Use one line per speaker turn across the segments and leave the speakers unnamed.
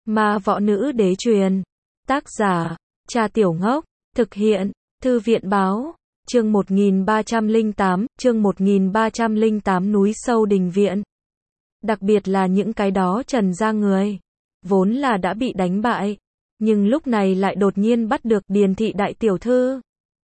Ma Võ Nữ Đế truyền. Tác giả, Cha Tiểu Ngốc. Thực hiện, Thư viện Báo. Chương 1308, núi sâu đình viện. Đặc biệt là những cái đó Trần gia người, vốn là đã bị đánh bại, nhưng lúc này lại đột nhiên bắt được Điền thị đại tiểu thư.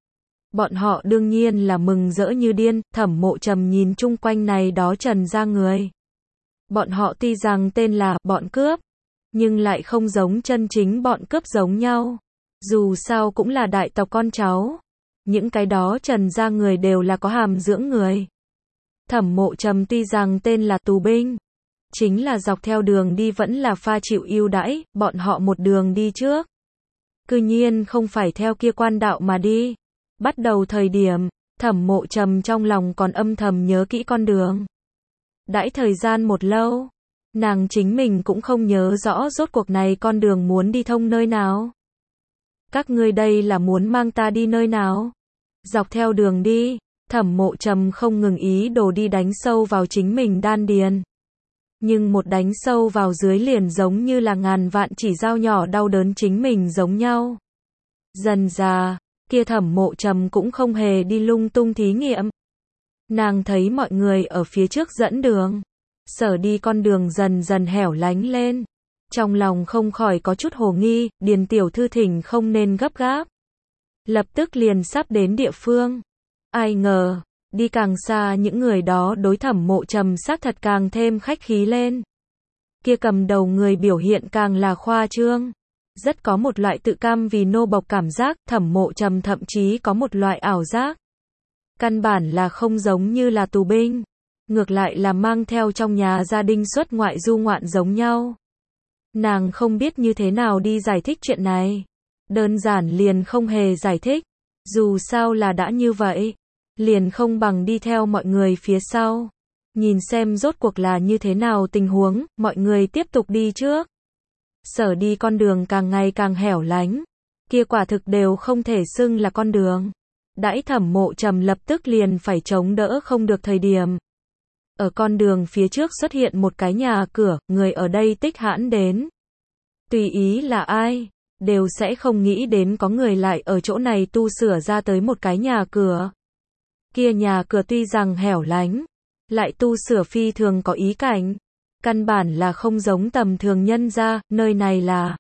Bọn họ đương nhiên là mừng rỡ như điên. Thẩm Mộ Trầm nhìn chung quanh này đó Trần gia người. Bọn họ tuy rằng tên là bọn cướp, nhưng lại không giống chân chính bọn cướp giống nhau. Dù sao cũng là đại tộc con cháu. Những cái đó Trần gia người đều là có hàm dưỡng người. Thẩm Mộ Trầm tuy rằng tên là tù binh, chính là dọc theo đường đi vẫn là pha chịu ưu đãi, bọn họ một đường đi trước. Cư nhiên không phải theo kia quan đạo mà đi. Bắt đầu thời điểm, Thẩm Mộ Trầm trong lòng còn âm thầm nhớ kỹ con đường. Đãi thời gian một lâu, nàng chính mình cũng không nhớ rõ rốt cuộc này con đường muốn đi thông nơi nào. Các ngươi đây là muốn mang ta đi nơi nào? Dọc theo đường đi, Thẩm Mộ Trầm không ngừng ý đồ đi đánh sâu vào chính mình đan điền. Nhưng một đánh sâu vào dưới liền giống như là ngàn vạn chỉ dao nhỏ đau đớn chính mình giống nhau. Dần dà, kia Thẩm Mộ Trầm cũng không hề đi lung tung thí nghiệm. Nàng thấy mọi người ở phía trước dẫn đường, sở đi con đường dần dần hẻo lánh lên. Trong lòng không khỏi có chút hồ nghi, Điền tiểu thư thỉnh không nên gấp gáp. Lập tức liền sắp đến địa phương. Ai ngờ, đi càng xa những người đó đối Thẩm Mộ Trầm xác thật càng thêm khách khí lên. Kia cầm đầu người biểu hiện càng là khoa trương. Rất có một loại tự cam vì nô bộc cảm giác. Thẩm Mộ Trầm thậm chí có một loại ảo giác. Căn bản là không giống như là tù binh. Ngược lại là mang theo trong nhà gia đình xuất ngoại du ngoạn giống nhau. Nàng không biết như thế nào đi giải thích chuyện này. Đơn giản liền không hề giải thích. Dù sao là đã như vậy, liền không bằng đi theo mọi người phía sau. Nhìn xem rốt cuộc là như thế nào tình huống, mọi người tiếp tục đi trước. Sở đi con đường càng ngày càng hẻo lánh. Kia quả thực đều không thể xưng là con đường. Đãi Thẩm Mộ Trầm lập tức liền phải chống đỡ không được thời điểm. Ở con đường phía trước xuất hiện một cái nhà cửa, người ở đây tích hãn đến. Tùy ý là ai, đều sẽ không nghĩ đến có người lại ở chỗ này tu sửa ra tới một cái nhà cửa. Kia nhà cửa tuy rằng hẻo lánh, lại tu sửa phi thường có ý cảnh. Căn bản là không giống tầm thường nhân gia, nơi này là.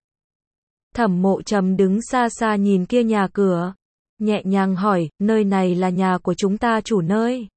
Thẩm Mộ Trầm đứng xa xa nhìn kia nhà cửa, nhẹ nhàng hỏi, nơi này là nhà của chúng ta chủ nơi.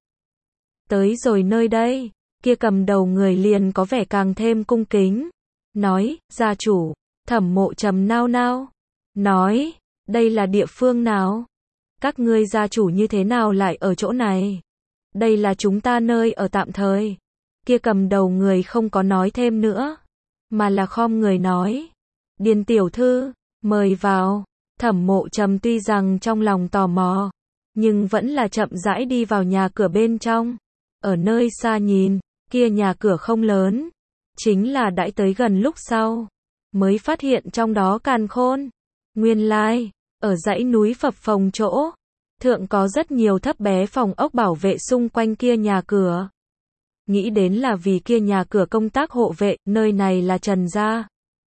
Tới rồi nơi đây, kia cầm đầu người liền có vẻ càng thêm cung kính. Nói, gia chủ. Thẩm Mộ Trầm nao nao. Nói, đây là địa phương nào? Các ngươi gia chủ như thế nào lại ở chỗ này? Đây là chúng ta nơi ở tạm thời. Kia cầm đầu người không có nói thêm nữa, mà là khom người nói. Điền tiểu thư, mời vào. Thẩm Mộ Trầm tuy rằng trong lòng tò mò, nhưng vẫn là chậm rãi đi vào nhà cửa bên trong. Ở nơi xa nhìn, kia nhà cửa không lớn. Chính là đãi tới gần lúc sau, mới phát hiện trong đó càn khôn. Nguyên lai, ở dãy núi phập phồng chỗ, thượng có rất nhiều thấp bé phòng ốc bảo vệ xung quanh kia nhà cửa. Nghĩ đến là vì kia nhà cửa công tác hộ vệ, nơi này là Trần gia.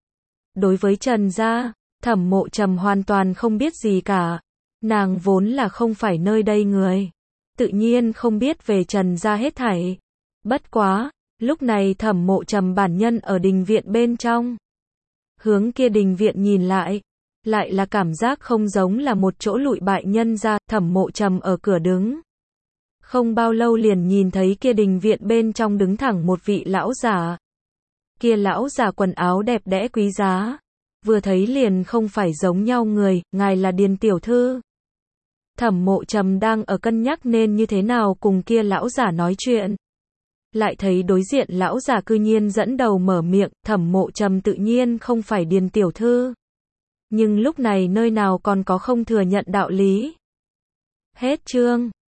Đối với Trần gia, Thẩm Mộ Trầm hoàn toàn không biết gì cả. Nàng vốn là không phải nơi đây người, tự nhiên không biết về Trần gia hết thảy. Bất quá, lúc này Thẩm Mộ Trầm bản nhân ở đình viện bên trong. Hướng kia đình viện nhìn lại là cảm giác không giống là một chỗ lụi bại nhân gia. Thẩm Mộ Trầm ở cửa đứng. Không bao lâu liền nhìn thấy kia đình viện bên trong đứng thẳng một vị lão giả. Kia lão giả quần áo đẹp đẽ quý giá. Vừa thấy liền không phải giống nhau người, ngài là Điền tiểu thư. Thẩm Mộ Trầm đang ở cân nhắc nên như thế nào cùng kia lão giả nói chuyện. Lại thấy đối diện lão giả cư nhiên dẫn đầu mở miệng. Thẩm Mộ Trầm tự nhiên không phải Điền tiểu thư. Nhưng lúc này nơi nào còn có không thừa nhận đạo lý. Hết chương.